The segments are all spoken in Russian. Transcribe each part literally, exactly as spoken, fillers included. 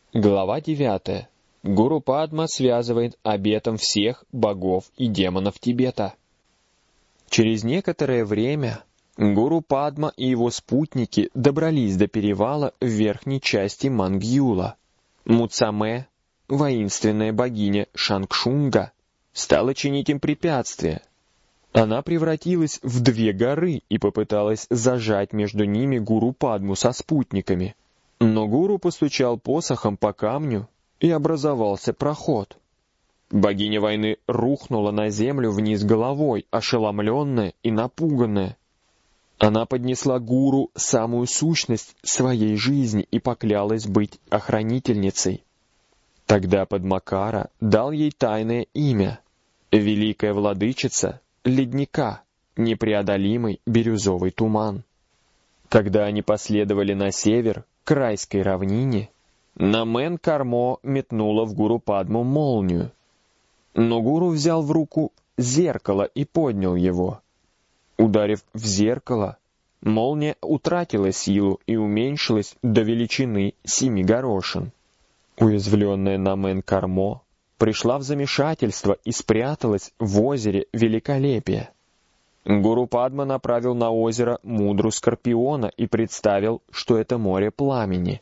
Глава девятая. Гуру Падма связывает обетом всех богов и демонов Тибета. Через некоторое время Гуру Падма и его спутники добрались до перевала в верхней части Мангюла. Муцаме, воинственная богиня Шангшунга, стала чинить им препятствия. Она превратилась в две горы и попыталась зажать между ними Гуру Падму со спутниками. Но гуру постучал посохом по камню, и образовался проход. Богиня войны рухнула на землю вниз головой, ошеломленная и напуганная. Она поднесла гуру самую сущность своей жизни и поклялась быть охранительницей. Тогда Падмакара дал ей тайное имя — Великая Владычица Ледника, непреодолимый бирюзовый туман. Когда они последовали на север, к райской равнине, Намен Кармо метнула в Гуру Падму молнию. Но гуру взял в руку зеркало и поднял его. Ударив в зеркало, молния утратила силу и уменьшилась до величины семи горошин. Уязвленная Намен Кармо пришла в замешательство и спряталась в озере Великолепия. Гуру Падма направил на озеро мудру Скорпиона и представил, что это море пламени.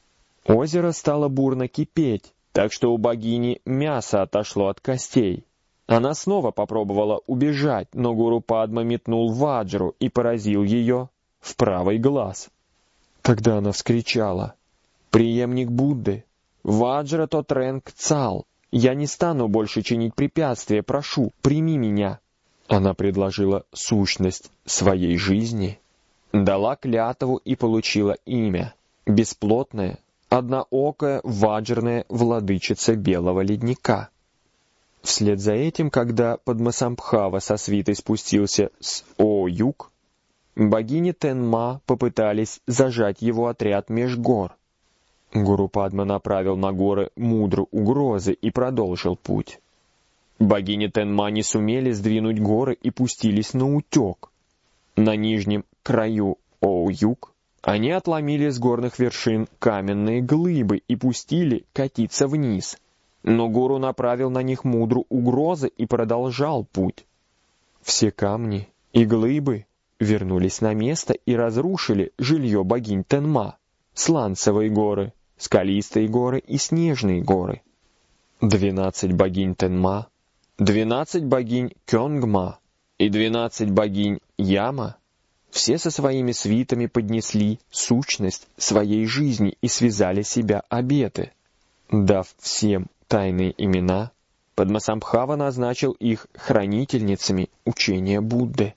Озеро стало бурно кипеть, так что у богини мясо отошло от костей. Она снова попробовала убежать, но Гуру Падма метнул ваджру и поразил ее в правый глаз. Тогда она вскричала: «Преемник Будды, ваджра тотренг цал, я не стану больше чинить препятствия, прошу, прими меня». Она предложила сущность своей жизни, дала клятву и получила имя — бесплотная, одноокая ваджрная владычица Белого Ледника. Вслед за этим, когда Падмасамбхава со свитой спустился с О-юг, богини Тенма попытались зажать его отряд меж гор. Гуру Падма направил на горы мудру угрозы и продолжил путь. Богини Тенма не сумели сдвинуть горы и пустились на утек. На нижнем краю О-юг они отломили с горных вершин каменные глыбы и пустили катиться вниз. Но гуру направил на них мудру угрозы и продолжал путь. Все камни и глыбы вернулись на место и разрушили жилье богинь Тенма: Сланцевые горы, Скалистые горы и Снежные горы. Двенадцать богинь Тенма, двенадцать богинь Кёнгма и двенадцать богинь Яма все со своими свитами поднесли сущность своей жизни и связали себя обеты. Дав всем тайные имена, Падмасамбхава назначил их хранительницами учения Будды.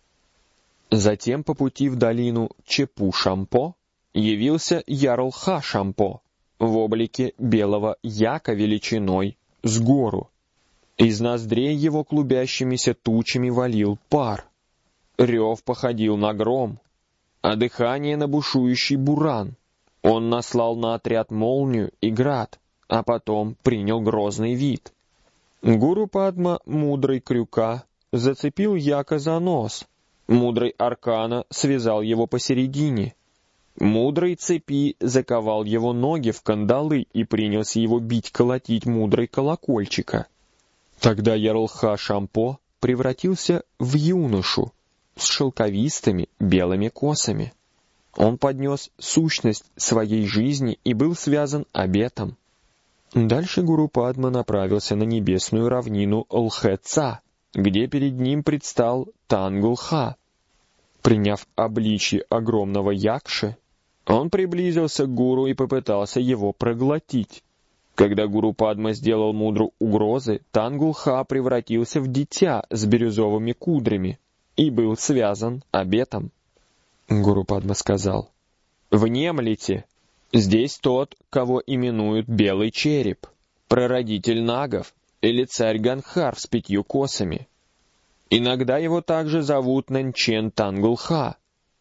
Затем по пути в долину Чепу-Шампо явился Ярлха-Шампо в облике белого яка величиной с гору. Из ноздрей его клубящимися тучами валил пар. Рев походил на гром, а дыхание на бушующий буран. Он наслал на отряд молнию и град, а потом принял грозный вид. Гуру Падма, мудрый крюка, зацепил яка за нос. Мудрый аркана связал его посередине. Мудрый цепи заковал его ноги в кандалы и принялся его бить-колотить мудрой колокольчика. Тогда Ярлха Шампо превратился в юношу с шелковистыми белыми косами. Он поднес сущность своей жизни и был связан обетом. Дальше Гуру Падма направился на небесную равнину Лхэ-Ца, где перед ним предстал Тангул-Ха. Приняв обличье огромного якши, он приблизился к гуру и попытался его проглотить. Когда Гуру Падма сделал мудру угрозы, Тангул-Ха превратился в дитя с бирюзовыми кудрями и был связан обетом. Гуру Падма сказал: «Внемлите, здесь тот, кого именуют Белый Череп, прародитель нагов или царь Ганхар с пятью косами. Иногда его также зовут Нанчен Тангул-Ха.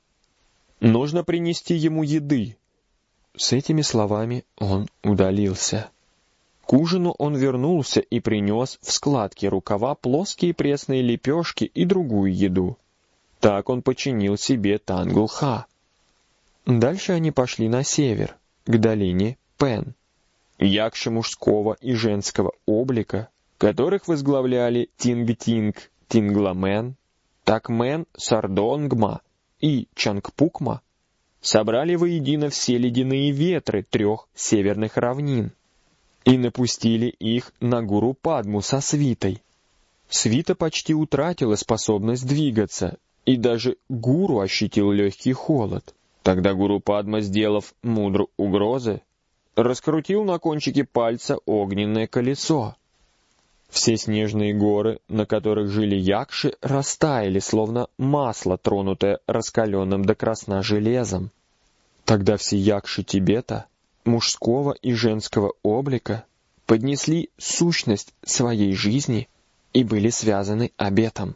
Нужно принести ему еды». С этими словами он удалился. К ужину он вернулся и принес в складке рукава плоские пресные лепешки и другую еду. Так он починил себе Тангул-Ха. Дальше они пошли на север, к долине Пен. якши мужского и женского облика, которых возглавляли Тинг-Тинг, Тингламен, Такмен, Сардонгма и Чангпукма, собрали воедино все ледяные ветры трех северных равнин и напустили их на Гуру Падму со свитой. Свита почти утратила способность двигаться, и даже гуру ощутил легкий холод. Тогда Гуру Падма, сделав мудру угрозы, раскрутил на кончике пальца огненное колесо. Все снежные горы, на которых жили якши, растаяли, словно масло, тронутое раскаленным до красна железом. Тогда все якши Тибета, мужского и женского облика, поднесли сущность своей жизни и были связаны обетом.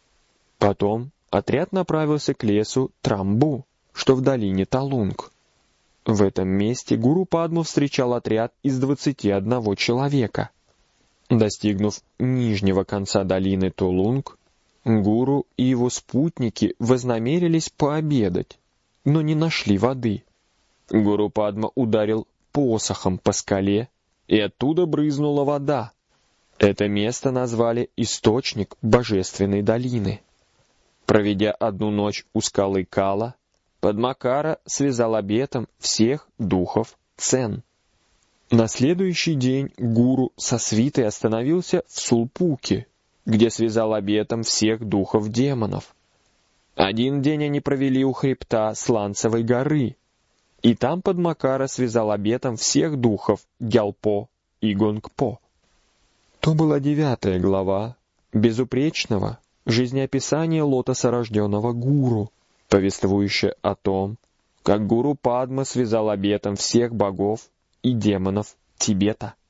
Потом отряд направился к лесу Трамбу, что в долине Талунг. В этом месте Гуру Падму встречал отряд из двадцати одного человека. Достигнув нижнего конца долины Толунг, гуру и его спутники вознамерились пообедать, но не нашли воды. Гуру Падма ударил посохом по скале, и оттуда брызнула вода. Это место назвали «Источник Божественной долины». Проведя одну ночь у скалы Кала, Падмакара связал обетом всех духов Цен. На следующий день гуру со свитой остановился в Сулпуке, где связал обетом всех духов демонов. Один день они провели у хребта Сланцевой горы, и там Падмакара связал обетом всех духов Гялпо и Гонгпо. То была девятая глава безупречного жизнеописания лотосорожденного гуру, повествующая о том, как Гуру Падма связал обетом всех богов и демонов Тибета.